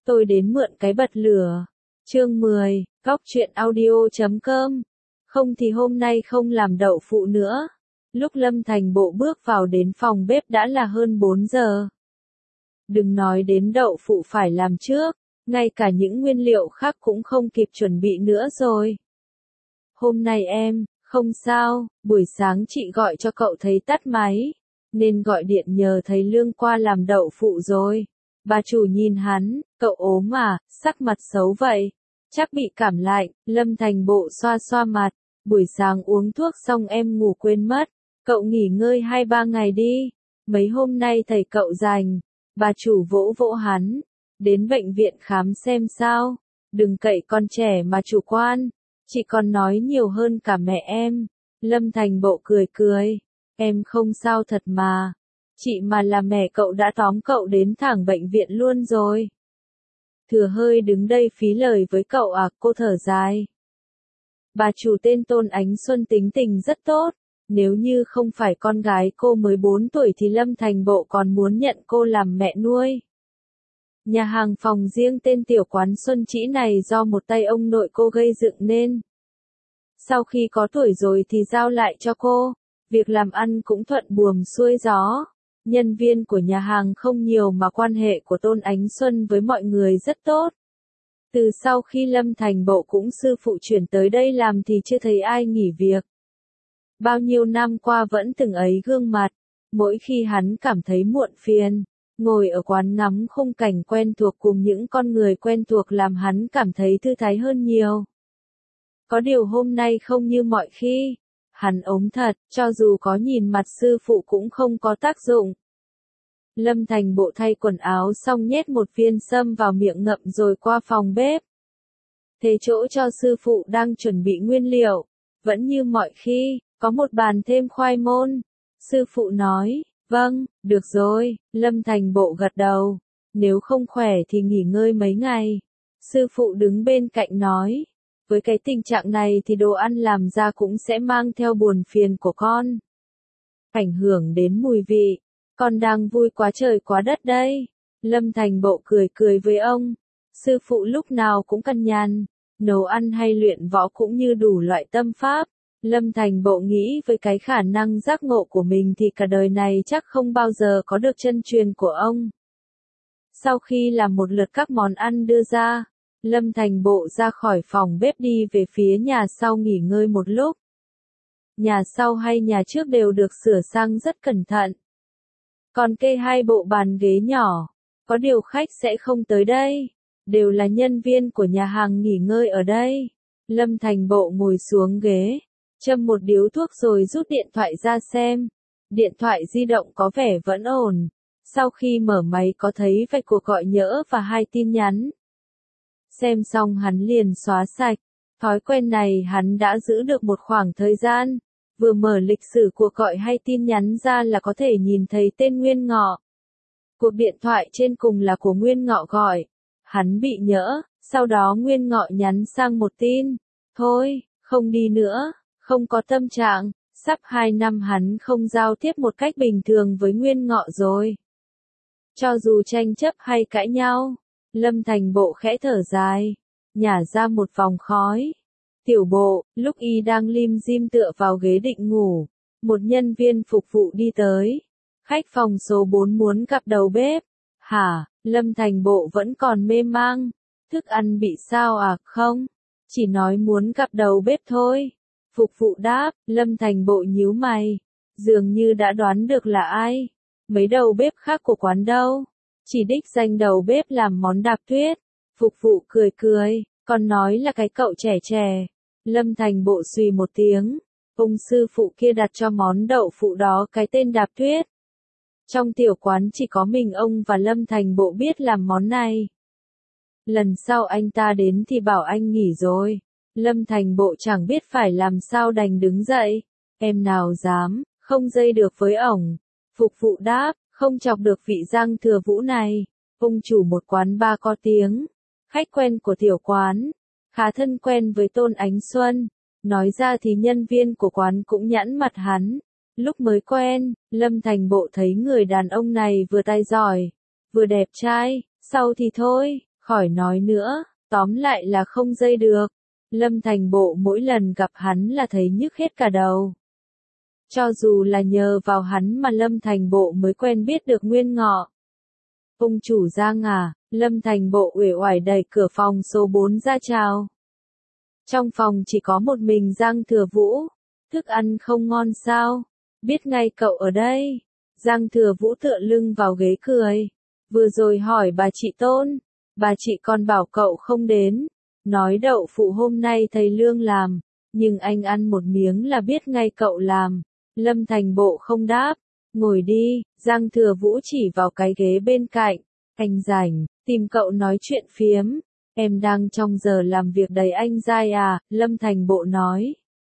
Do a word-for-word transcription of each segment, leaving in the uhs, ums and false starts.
Tôi đến mượn cái bật lửa. Chương mười, góc truyện audio chấm com. Không thì hôm nay không làm đậu phụ nữa. Lúc Lâm Thành Bộ bước vào đến phòng bếp đã là hơn bốn giờ. Đừng nói đến đậu phụ phải làm trước, ngay cả những nguyên liệu khác cũng không kịp chuẩn bị nữa rồi. Hôm nay em, không sao, buổi sáng chị gọi cho cậu thấy tắt máy, nên gọi điện nhờ thầy Lương qua làm đậu phụ rồi. Bà chủ nhìn hắn, cậu ốm à, sắc mặt xấu vậy. Chắc bị cảm lạnh. Lâm Thành Bộ xoa xoa mặt. Buổi sáng uống thuốc xong em ngủ quên mất. Cậu nghỉ ngơi hai ba ngày đi. Mấy hôm nay thầy cậu rảnh. Bà chủ vỗ vỗ hắn. Đến bệnh viện khám xem sao. Đừng cậy con trẻ mà chủ quan. Chị còn nói nhiều hơn cả mẹ em. Lâm Thành Bộ cười cười. Em không sao thật mà. Chị mà là mẹ cậu đã tóm cậu đến thẳng bệnh viện luôn rồi. Thừa hơi đứng đây phí lời với cậu à, cô thở dài. Bà chủ tên Tôn Ánh Xuân tính tình rất tốt. Nếu như không phải con gái cô mới bốn tuổi thì Lâm Thành Bộ còn muốn nhận cô làm mẹ nuôi. Nhà hàng phòng riêng tên tiểu quán Xuân Trĩ này do một tay ông nội cô gây dựng nên. Sau khi có tuổi rồi thì giao lại cho cô. Việc làm ăn cũng thuận buồm xuôi gió. Nhân viên của nhà hàng không nhiều mà quan hệ của Tôn Ánh Xuân với mọi người rất tốt. Từ sau khi Lâm Thành Bộ cũng sư phụ chuyển tới đây làm thì chưa thấy ai nghỉ việc. Bao nhiêu năm qua vẫn từng ấy gương mặt, mỗi khi hắn cảm thấy muộn phiền, ngồi ở quán ngắm khung cảnh quen thuộc cùng những con người quen thuộc làm hắn cảm thấy thư thái hơn nhiều. Có điều hôm nay không như mọi khi. Hắn ốm thật, cho dù có nhìn mặt sư phụ cũng không có tác dụng. Lâm Thành Bộ thay quần áo xong nhét một viên sâm vào miệng ngậm rồi qua phòng bếp. Thế chỗ cho sư phụ đang chuẩn bị nguyên liệu, vẫn như mọi khi, có một bàn thêm khoai môn. Sư phụ nói, vâng, được rồi, Lâm Thành Bộ gật đầu. Nếu không khỏe thì nghỉ ngơi mấy ngày. Sư phụ đứng bên cạnh nói. Với cái tình trạng này thì đồ ăn làm ra cũng sẽ mang theo buồn phiền của con. Ảnh hưởng đến mùi vị. Con đang vui quá trời quá đất đây. Lâm Thành Bộ cười cười với ông. Sư phụ lúc nào cũng cằn nhằn. Nấu ăn hay luyện võ cũng như đủ loại tâm pháp. Lâm Thành Bộ nghĩ với cái khả năng giác ngộ của mình thì cả đời này chắc không bao giờ có được chân truyền của ông. Sau khi làm một lượt các món ăn đưa ra, Lâm Thành Bộ ra khỏi phòng bếp đi về phía nhà sau nghỉ ngơi một lúc. Nhà sau hay nhà trước đều được sửa sang rất cẩn thận. Còn kê hai bộ bàn ghế nhỏ, có điều khách sẽ không tới đây, đều là nhân viên của nhà hàng nghỉ ngơi ở đây. Lâm Thành Bộ ngồi xuống ghế, châm một điếu thuốc rồi rút điện thoại ra xem. Điện thoại di động có vẻ vẫn ổn. Sau khi mở máy có thấy vài cuộc gọi nhỡ và hai tin nhắn. Xem xong hắn liền xóa sạch. Thói quen này hắn đã giữ được một khoảng thời gian. Vừa mở lịch sử cuộc gọi hay tin nhắn ra là có thể nhìn thấy tên Nguyên Ngọ. Cuộc điện thoại trên cùng là của Nguyên Ngọ gọi. Hắn bị nhỡ, sau đó Nguyên Ngọ nhắn sang một tin. Thôi, không đi nữa, không có tâm trạng, sắp hai năm hắn không giao tiếp một cách bình thường với Nguyên Ngọ rồi. Cho dù tranh chấp hay cãi nhau, Lâm Thành Bộ khẽ thở dài, nhả ra một vòng khói. Tiểu Bộ, lúc y đang lim dim tựa vào ghế định ngủ, một nhân viên phục vụ đi tới. Khách phòng số bốn muốn gặp đầu bếp. Hả, Lâm Thành Bộ vẫn còn mê mang. Thức ăn bị sao à, không? Chỉ nói muốn gặp đầu bếp thôi. Phục vụ đáp, Lâm Thành Bộ nhíu mày. Dường như đã đoán được là ai. Mấy đầu bếp khác của quán đâu? Chỉ đích danh đầu bếp làm món đạp tuyết. Phục vụ cười cười, còn nói là cái cậu trẻ trẻ. Lâm Thành Bộ xùy một tiếng. Ông sư phụ kia đặt cho món đậu phụ đó cái tên đạp tuyết. Trong tiểu quán chỉ có mình ông và Lâm Thành Bộ biết làm món này. Lần sau anh ta đến thì bảo anh nghỉ rồi. Lâm Thành Bộ chẳng biết phải làm sao đành đứng dậy. Em nào dám, không dây được với ổng. Phục vụ đáp, không chọc được vị Giang Thừa Vũ này. Ông chủ một quán bar có tiếng. Khách quen của tiểu quán. Khá thân quen với Tôn Ánh Xuân. Nói ra thì nhân viên của quán cũng nhãn mặt hắn. Lúc mới quen, Lâm Thành Bộ thấy người đàn ông này vừa tài giỏi, vừa đẹp trai. Sau thì thôi, Khỏi nói nữa, tóm lại là không dây được. Lâm Thành Bộ mỗi lần gặp hắn là thấy nhức hết cả đầu. Cho dù là nhờ vào hắn mà Lâm Thành Bộ mới quen biết được Nguyên Ngọ. Ông chủ Giang à, Lâm Thành Bộ uể oải đẩy cửa phòng số bốn ra chào. Trong phòng chỉ có một mình Giang Thừa Vũ. Thức ăn không ngon sao? Biết ngay cậu ở đây. Giang Thừa Vũ tựa lưng vào ghế cười. Vừa rồi hỏi bà chị Tôn. Bà chị còn bảo cậu không đến. Nói đậu phụ hôm nay thầy Lương làm. Nhưng anh ăn một miếng là biết ngay cậu làm. Lâm Thành Bộ không đáp. Ngồi đi, Giang Thừa Vũ chỉ vào cái ghế bên cạnh. Anh rảnh, tìm cậu nói chuyện phiếm. Em đang trong giờ làm việc đấy anh dai à, Lâm Thành Bộ nói.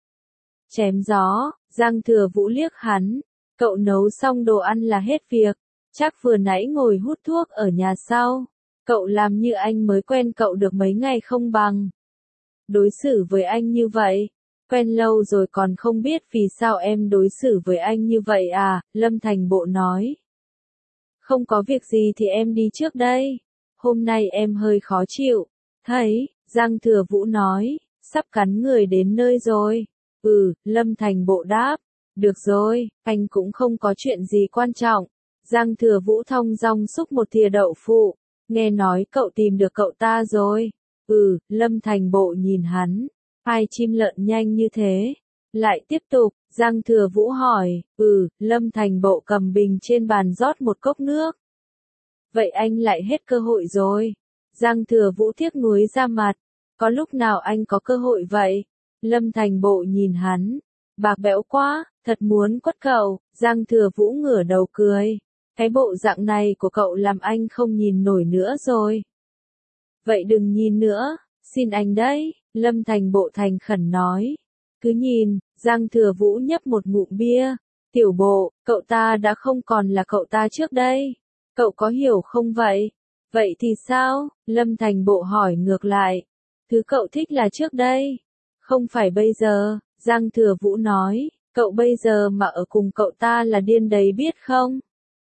Chém gió, Giang Thừa Vũ liếc hắn. Cậu nấu xong đồ ăn là hết việc. Chắc vừa nãy ngồi hút thuốc ở nhà sau. Cậu làm như anh mới quen cậu được mấy ngày không bằng. Đối xử với anh như vậy. Quen lâu rồi còn không biết vì sao em đối xử với anh như vậy à, Lâm Thành Bộ nói. Không có việc gì thì em đi trước đây. Hôm nay em hơi khó chịu. Thấy, Giang Thừa Vũ nói, sắp cắn người đến nơi rồi. Ừ, Lâm Thành Bộ đáp. Được rồi, anh cũng không có chuyện gì quan trọng. Giang Thừa Vũ thong dong xúc một thìa đậu phụ. Nghe nói cậu tìm được cậu ta rồi. Ừ, Lâm Thành Bộ nhìn hắn. Ai chim lợn nhanh như thế? Lại tiếp tục, Giang Thừa Vũ hỏi. Ừ, Lâm Thành Bộ cầm bình trên bàn rót một cốc nước. Vậy anh lại hết cơ hội rồi. Giang Thừa Vũ tiếc nuối ra mặt. Có lúc nào anh có cơ hội vậy? Lâm Thành Bộ nhìn hắn. Bạc bẽo quá, thật muốn quất cậu. Giang Thừa Vũ ngửa đầu cười. Cái bộ dạng này của cậu làm anh không nhìn nổi nữa rồi. Vậy đừng nhìn nữa, xin anh đấy, Lâm Thành Bộ thành khẩn nói. Cứ nhìn, Giang Thừa Vũ nhấp một ngụm bia. Tiểu Bộ, cậu ta đã không còn là cậu ta trước đây. Cậu có hiểu không vậy? Vậy thì sao? Lâm Thành Bộ hỏi ngược lại. Thứ cậu thích là trước đây. Không phải bây giờ, Giang Thừa Vũ nói. Cậu bây giờ mà ở cùng cậu ta là điên đấy biết không?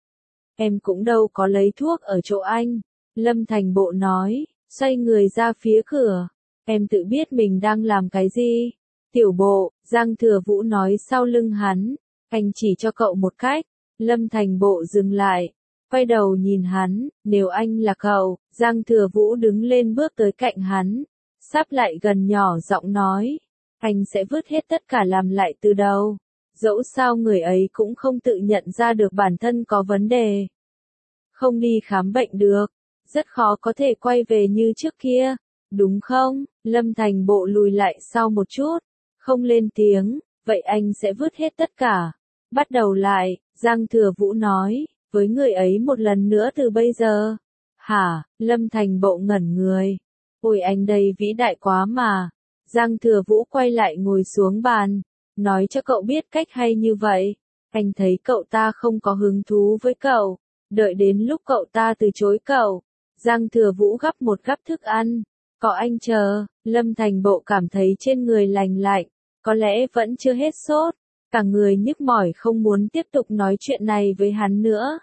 Em cũng đâu có lấy thuốc ở chỗ anh. Lâm Thành Bộ nói, xoay người ra phía cửa. Em tự biết mình đang làm cái gì. Tiểu Bộ, Giang Thừa Vũ nói sau lưng hắn. Anh chỉ cho cậu một cách. Lâm Thành Bộ dừng lại. Quay đầu nhìn hắn, nếu anh là cậu, Giang Thừa Vũ đứng lên bước tới cạnh hắn. Sắp lại gần nhỏ giọng nói. Anh sẽ vứt hết tất cả làm lại từ đầu. Dẫu sao người ấy cũng không tự nhận ra được bản thân có vấn đề. Không đi khám bệnh được. Rất khó có thể quay về như trước kia. Đúng không? Lâm Thành Bộ lùi lại sau một chút. Không lên tiếng. Vậy anh sẽ vứt hết tất cả. Bắt đầu lại, Giang Thừa Vũ nói. Với người ấy một lần nữa từ bây giờ. Hả? Lâm Thành Bộ ngẩn người. Ôi anh đây vĩ đại quá mà. Giang Thừa Vũ quay lại ngồi xuống bàn. Nói cho cậu biết cách hay như vậy. Anh thấy cậu ta không có hứng thú với cậu. Đợi đến lúc cậu ta từ chối cậu. Giang Thừa Vũ gắp một gắp thức ăn. Có anh chờ. Lâm Thành Bộ cảm thấy trên người lành lạnh. Có lẽ vẫn chưa hết sốt. Cả người nhức mỏi không muốn tiếp tục nói chuyện này với hắn nữa.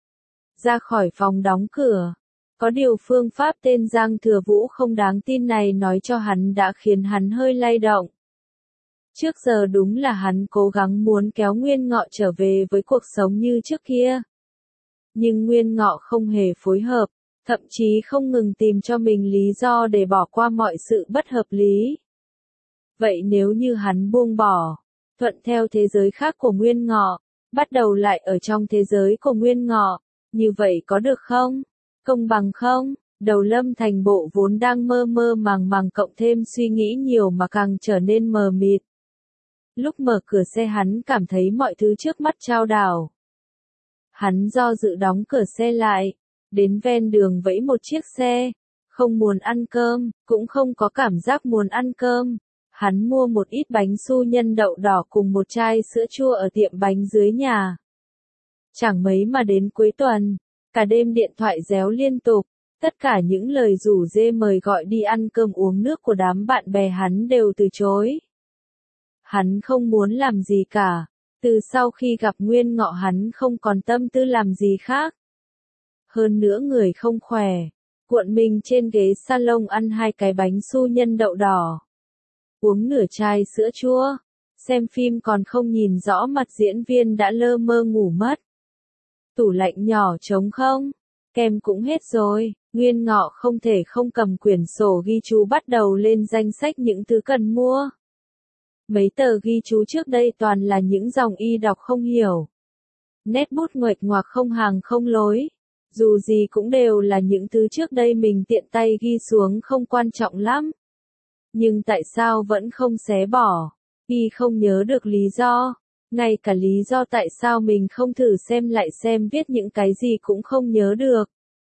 Ra khỏi phòng đóng cửa. Có điều phương pháp tên Giang Thừa Vũ không đáng tin này nói cho hắn đã khiến hắn hơi lay động. Trước giờ đúng là hắn cố gắng muốn kéo Nguyên Ngọ trở về với cuộc sống như trước kia. Nhưng Nguyên Ngọ không hề phối hợp, thậm chí không ngừng tìm cho mình lý do để bỏ qua mọi sự bất hợp lý. Vậy nếu như hắn buông bỏ, thuận theo thế giới khác của Nguyên Ngọ, bắt đầu lại ở trong thế giới của Nguyên Ngọ, như vậy có được không? Công bằng không? Đầu Lâm Thành Bộ vốn đang mơ mơ màng màng cộng thêm suy nghĩ nhiều mà càng trở nên mờ mịt. Lúc mở cửa xe hắn cảm thấy mọi thứ trước mắt chao đảo. Hắn do dự đóng cửa xe lại, đến ven đường vẫy một chiếc xe, không muốn ăn cơm, cũng không có cảm giác muốn ăn cơm. Hắn mua một ít bánh su nhân đậu đỏ cùng một chai sữa chua ở tiệm bánh dưới nhà. Chẳng mấy mà đến cuối tuần, cả đêm điện thoại réo liên tục, tất cả những lời rủ rê mời gọi đi ăn cơm uống nước của đám bạn bè hắn đều từ chối. Hắn không muốn làm gì cả, từ sau khi gặp Nguyên Ngọ hắn không còn tâm tư làm gì khác. Hơn nữa người không khỏe, cuộn mình trên ghế salon ăn hai cái bánh su nhân đậu đỏ. Uống nửa chai sữa chua. Xem phim còn không nhìn rõ mặt diễn viên đã lơ mơ ngủ mất. Tủ lạnh nhỏ trống không? Kem cũng hết rồi. Nguyên Ngọ không thể không cầm quyển sổ ghi chú bắt đầu lên danh sách những thứ cần mua. Mấy tờ ghi chú trước đây toàn là những dòng y đọc không hiểu. Nét bút nguệch ngoạc không hàng không lối. Dù gì cũng đều là những thứ trước đây mình tiện tay ghi xuống không quan trọng lắm. Nhưng tại sao vẫn không xé bỏ? Y không nhớ được lý do. Ngay cả lý do tại sao mình không thử xem lại xem viết những cái gì cũng không nhớ được.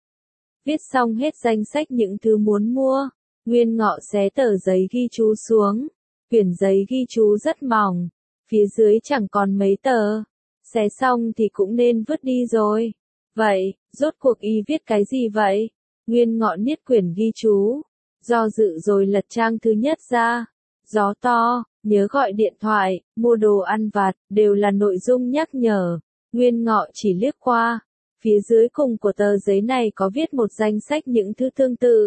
Viết xong hết danh sách những thứ muốn mua. Nguyên Ngọ xé tờ giấy ghi chú xuống. Quyển giấy ghi chú rất mỏng. Phía dưới chẳng còn mấy tờ. Xé xong thì cũng nên vứt đi rồi. Vậy, rốt cuộc y viết cái gì vậy? Nguyên Ngọ niết quyển ghi chú. Do dự rồi lật trang thứ nhất ra. Gió to, nhớ gọi điện thoại, mua đồ ăn vặt, đều là nội dung nhắc nhở. Nguyên Ngọ chỉ liếc qua. Phía dưới cùng của tờ giấy này có viết một danh sách những thứ tương tự.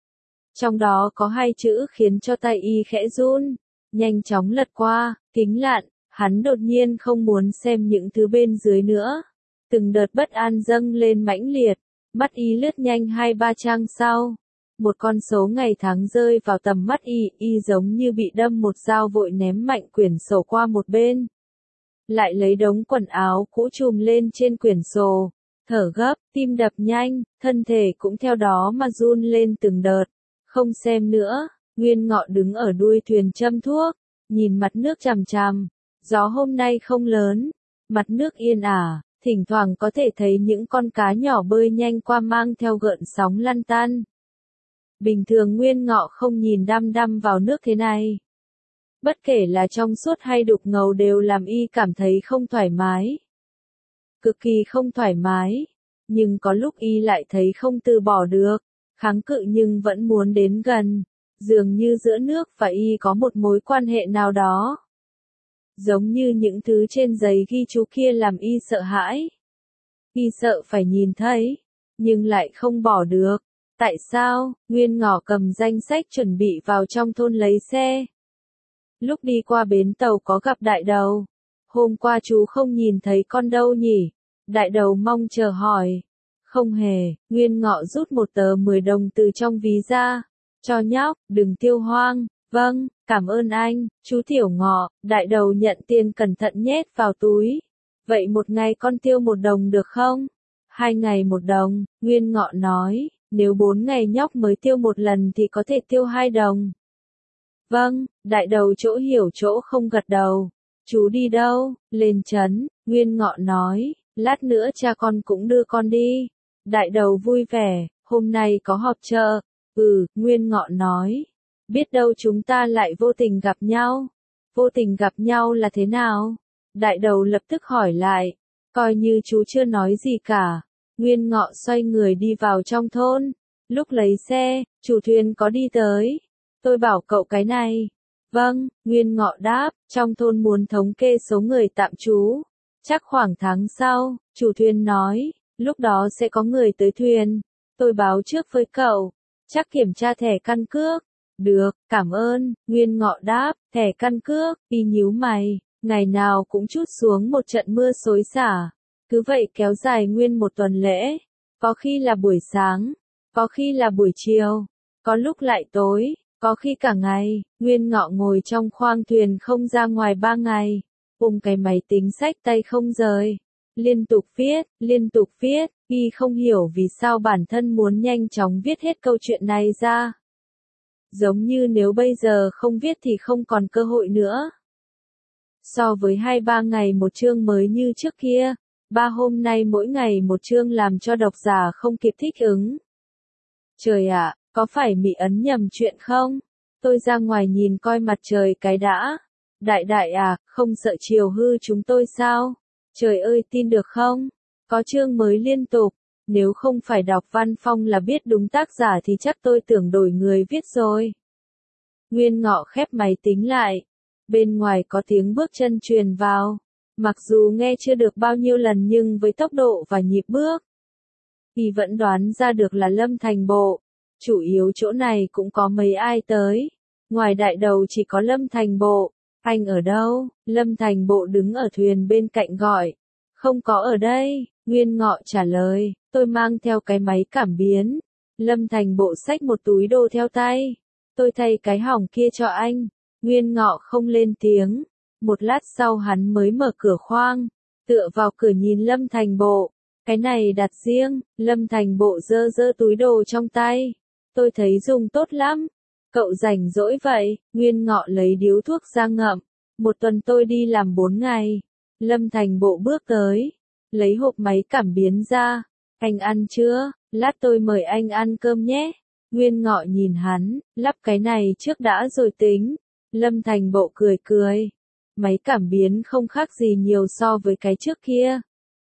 Trong đó có hai chữ khiến cho tay y khẽ run. Nhanh chóng lật qua, kính lặn, hắn đột nhiên không muốn xem những thứ bên dưới nữa. Từng đợt bất an dâng lên mãnh liệt, mắt y lướt nhanh hai ba trang sau. Một con số ngày tháng rơi vào tầm mắt y, y giống như bị đâm một dao vội ném mạnh quyển sổ qua một bên. Lại lấy đống quần áo cũ trùm lên trên quyển sổ, thở gấp, tim đập nhanh, thân thể cũng theo đó mà run lên từng đợt. Không xem nữa, Nguyên Ngọ đứng ở đuôi thuyền châm thuốc, nhìn mặt nước chằm chằm. Gió hôm nay không lớn, mặt nước yên ả, thỉnh thoảng có thể thấy những con cá nhỏ bơi nhanh qua mang theo gợn sóng lăn tăn. Bình thường Nguyên Ngọ không nhìn đăm đăm vào nước thế này. Bất kể là trong suốt hay đục ngầu đều làm y cảm thấy không thoải mái. Cực kỳ không thoải mái. Nhưng có lúc y lại thấy không từ bỏ được. Kháng cự nhưng vẫn muốn đến gần. Dường như giữa nước và y có một mối quan hệ nào đó. Giống như những thứ trên giấy ghi chú kia làm y sợ hãi. Y sợ phải nhìn thấy. Nhưng lại không bỏ được. Tại sao? Nguyên Ngọ cầm danh sách chuẩn bị vào trong thôn lấy xe. Lúc đi qua bến tàu có gặp Đại Đầu. Hôm qua chú không nhìn thấy con đâu nhỉ? Đại Đầu mong chờ hỏi. Không hề, Nguyên Ngọ rút một tờ mười đồng từ trong ví ra. Cho nhóc, đừng tiêu hoang. Vâng, cảm ơn anh, chú Tiểu Ngọ. Đại Đầu nhận tiền cẩn thận nhét vào túi. Vậy một ngày con tiêu một đồng được không? Hai ngày một đồng, Nguyên Ngọ nói. Nếu bốn ngày nhóc mới tiêu một lần thì có thể tiêu hai đồng. Vâng, Đại Đầu chỗ hiểu chỗ không gật đầu. Chú đi đâu? Lên trấn, Nguyên Ngọ nói. Lát nữa cha con cũng đưa con đi. Đại Đầu vui vẻ, hôm nay có họp chợ. Ừ, Nguyên Ngọ nói. Biết đâu chúng ta lại vô tình gặp nhau. Vô tình gặp nhau là thế nào? Đại Đầu lập tức hỏi lại. Coi như chú chưa nói gì cả. Nguyên Ngọ xoay người đi vào trong thôn. Lúc lấy xe, chủ thuyền có đi tới. Tôi bảo cậu cái này. Vâng, Nguyên Ngọ đáp, trong thôn muốn thống kê số người tạm trú. Chắc khoảng tháng sau, chủ thuyền nói, lúc đó sẽ có người tới thuyền. Tôi báo trước với cậu. Chắc kiểm tra thẻ căn cước. Được, cảm ơn, Nguyên Ngọ đáp, thẻ căn cước, y nhíu mày, ngày nào cũng trút xuống một trận mưa xối xả. Cứ vậy kéo dài nguyên một tuần lễ, có khi là buổi sáng, có khi là buổi chiều, có lúc lại tối, có khi cả ngày. Nguyên Ngọ ngồi trong khoang thuyền không ra ngoài ba ngày, ôm cái máy tính xách tay không rời, liên tục viết, liên tục viết, y không hiểu vì sao bản thân muốn nhanh chóng viết hết câu chuyện này ra. Giống như nếu bây giờ không viết thì không còn cơ hội nữa. So với hai ba ngày một chương mới như trước kia, ba hôm nay mỗi ngày một chương làm cho độc giả không kịp thích ứng. Trời ạ, có phải Mị ấn nhầm chuyện không? Tôi ra ngoài nhìn coi mặt trời cái đã. Đại đại à, không sợ chiều hư chúng tôi sao? Trời ơi tin được không? Có chương mới liên tục. Nếu không phải đọc văn phong là biết đúng tác giả thì chắc tôi tưởng đổi người viết rồi. Nguyên Ngọ khép máy tính lại. Bên ngoài có tiếng bước chân truyền vào. Mặc dù nghe chưa được bao nhiêu lần nhưng với tốc độ và nhịp bước, Y vẫn đoán ra được là Lâm Thành Bộ. Chủ yếu chỗ này cũng có mấy ai tới. Ngoài đại đầu chỉ có Lâm Thành Bộ. Anh ở đâu? Lâm Thành Bộ đứng ở thuyền bên cạnh gọi. Không có ở đây, Nguyên Ngọ trả lời, tôi mang theo cái máy cảm biến. Lâm Thành Bộ xách một túi đồ theo tay. Tôi thay cái hỏng kia cho anh. Nguyên Ngọ không lên tiếng. Một lát sau hắn mới mở cửa khoang. Tựa vào cửa nhìn Lâm Thành Bộ. Cái này đặt riêng. Lâm Thành Bộ giơ giơ túi đồ trong tay. Tôi thấy dùng tốt lắm. Cậu rảnh rỗi vậy? Nguyên Ngọ lấy điếu thuốc ra ngậm. Một tuần tôi đi làm bốn ngày. Lâm Thành Bộ bước tới. Lấy hộp máy cảm biến ra. Anh ăn chưa? Lát tôi mời anh ăn cơm nhé. Nguyên Ngọ nhìn hắn, lắp cái này trước đã rồi tính. Lâm Thành Bộ cười cười. Máy cảm biến không khác gì nhiều so với cái trước kia.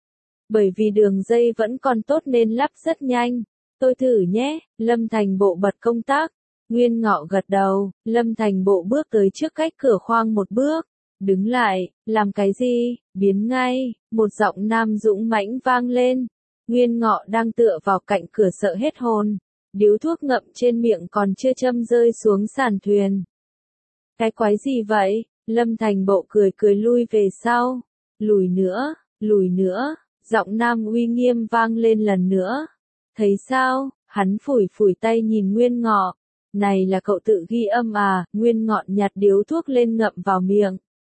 Bởi vì đường dây vẫn còn tốt nên lắp rất nhanh. Tôi thử nhé. Lâm Thành Bộ bật công tắc. Nguyên Ngọ gật đầu. Lâm Thành Bộ bước tới trước cách cửa khoang một bước. Đứng lại, làm cái gì? Biến ngay. Một giọng nam dũng mãnh vang lên. Nguyên Ngọ đang tựa vào cạnh cửa sợ hết hồn. Điếu thuốc ngậm trên miệng còn chưa châm rơi xuống sàn thuyền. Cái quái gì vậy? Lâm Thành Bộ cười cười lui về sau. Lùi nữa, lùi nữa. Giọng nam uy nghiêm vang lên lần nữa. Thấy sao? Hắn phủi phủi tay nhìn Nguyên Ngọ. Này là cậu tự ghi âm à? Nguyên Ngọ nhặt điếu thuốc lên ngậm vào miệng.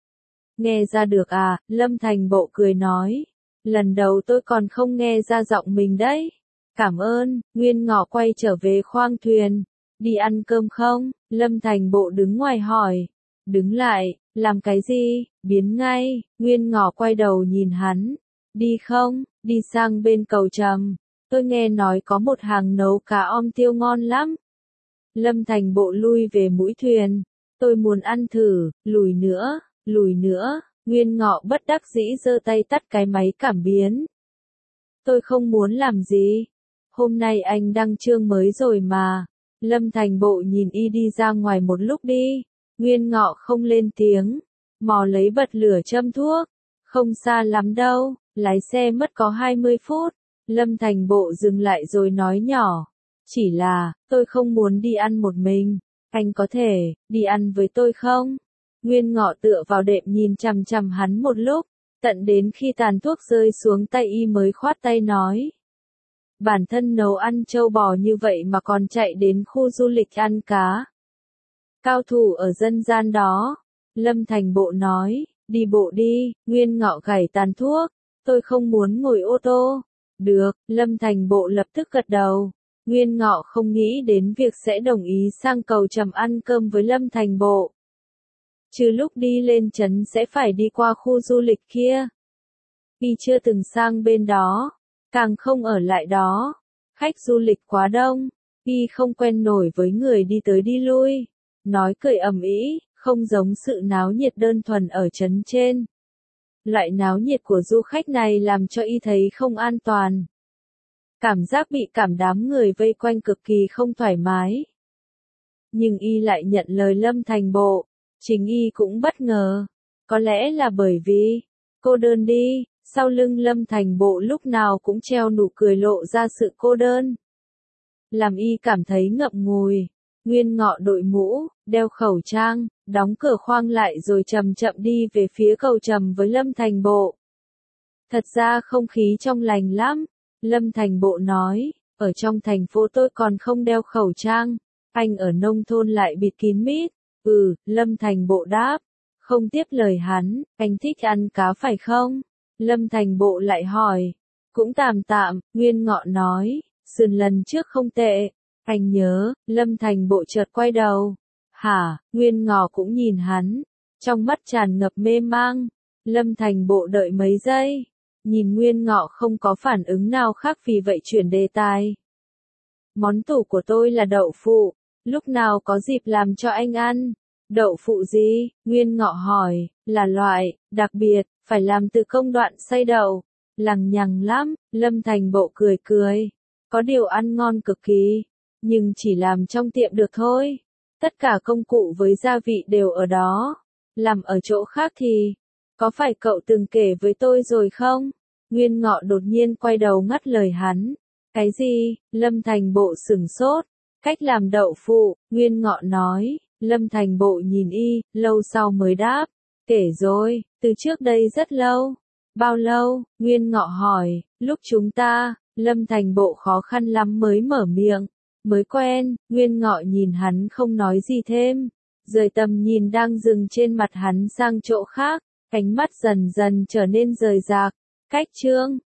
Nghe ra được à? Lâm Thành Bộ cười nói. Lần đầu tôi còn không nghe ra giọng mình đấy. Cảm ơn. Nguyên Ngọ quay trở về khoang thuyền. Đi ăn cơm không? Lâm Thành Bộ đứng ngoài hỏi. Đứng lại, làm cái gì? Biến ngay. Nguyên Ngọ quay đầu nhìn hắn. Đi không? Đi sang bên cầu Trầm. Tôi nghe nói có một hàng nấu cá om tiêu ngon lắm. Lâm Thành Bộ lui về mũi thuyền. Tôi muốn ăn thử. Lùi nữa, lùi nữa. Nguyên Ngọ bất đắc dĩ giơ tay tắt cái máy cảm biến. Tôi không muốn làm gì. Hôm nay anh đăng chương mới rồi mà. Lâm Thành Bộ nhìn y đi ra ngoài một lúc đi. Nguyên Ngọ không lên tiếng. Mò lấy bật lửa châm thuốc. Không xa lắm đâu. Lái xe mất có hai mươi phút. Lâm Thành Bộ dừng lại rồi nói nhỏ. Chỉ là, tôi không muốn đi ăn một mình. Anh có thể, đi ăn với tôi không? Nguyên Ngọ tựa vào đệm nhìn chằm chằm hắn một lúc. Tận đến khi tàn thuốc rơi xuống tay y mới khoát tay nói. Bản thân nấu ăn trâu bò như vậy mà còn chạy đến khu du lịch ăn cá. Cao thủ ở dân gian đó. Lâm Thành Bộ nói, đi bộ đi. Nguyên Ngọ gảy tàn thuốc. Tôi không muốn ngồi ô tô. Được, Lâm Thành Bộ lập tức gật đầu. Nguyên Ngọ không nghĩ đến việc sẽ đồng ý sang cầu Trầm ăn cơm với Lâm Thành Bộ. Trừ lúc đi lên trấn sẽ phải đi qua khu du lịch kia. Y chưa từng sang bên đó, càng không ở lại đó. Khách du lịch quá đông, Y không quen nổi với người đi tới đi lui. Nói cười ầm ĩ, không giống sự náo nhiệt đơn thuần ở trấn trên. Loại náo nhiệt của du khách này làm cho Y thấy không an toàn. Cảm giác bị cảm đám người vây quanh cực kỳ không thoải mái. Nhưng Y lại nhận lời Lâm Thành Bộ. Chính Y cũng bất ngờ. Có lẽ là bởi vì, cô đơn đi, sau lưng Lâm Thành Bộ lúc nào cũng treo nụ cười lộ ra sự cô đơn. Làm Y cảm thấy ngậm ngùi. Nguyên Ngọ đội mũ, đeo khẩu trang, đóng cửa khoang lại rồi chậm chậm đi về phía cầu Trầm với Lâm Thành Bộ. Thật ra không khí trong lành lắm. Lâm Thành Bộ nói, ở trong thành phố tôi còn không đeo khẩu trang. Anh ở nông thôn lại bịt kín mít. Ừ, Lâm Thành Bộ đáp. Không tiếp lời hắn, anh thích ăn cá phải không? Lâm Thành Bộ lại hỏi. Cũng tạm tạm, Nguyên Ngọ nói. Sườn lần trước không tệ. Anh nhớ, Lâm Thành Bộ chợt quay đầu. Hả, Nguyên Ngọ cũng nhìn hắn. Trong mắt tràn ngập mê mang. Lâm Thành Bộ đợi mấy giây. Nhìn Nguyên Ngọ không có phản ứng nào khác vì vậy chuyển đề tài. Món tủ của tôi là đậu phụ. Lúc nào có dịp làm cho anh ăn. Đậu phụ gì? Nguyên Ngọ hỏi. Là loại, đặc biệt, phải làm từ công đoạn xay đậu. Lằng nhằng lắm. Lâm Thành Bộ cười cười. Có điều ăn ngon cực kỳ. Nhưng chỉ làm trong tiệm được thôi. Tất cả công cụ với gia vị đều ở đó. Làm ở chỗ khác thì. Có phải cậu từng kể với tôi rồi không? Nguyên Ngọ đột nhiên quay đầu ngắt lời hắn. Cái gì? Lâm Thành Bộ sửng sốt. Cách làm đậu phụ, Nguyên Ngọ nói. Lâm Thành Bộ nhìn y, lâu sau mới đáp. Kể rồi, từ trước đây rất lâu. Bao lâu? Nguyên Ngọ hỏi. Lúc chúng ta, Lâm Thành Bộ khó khăn lắm mới mở miệng. Mới quen, Nguyên Ngọ nhìn hắn không nói gì thêm. Rời tầm nhìn đang dừng trên mặt hắn sang chỗ khác, ánh mắt dần dần trở nên rời rạc. Cách chương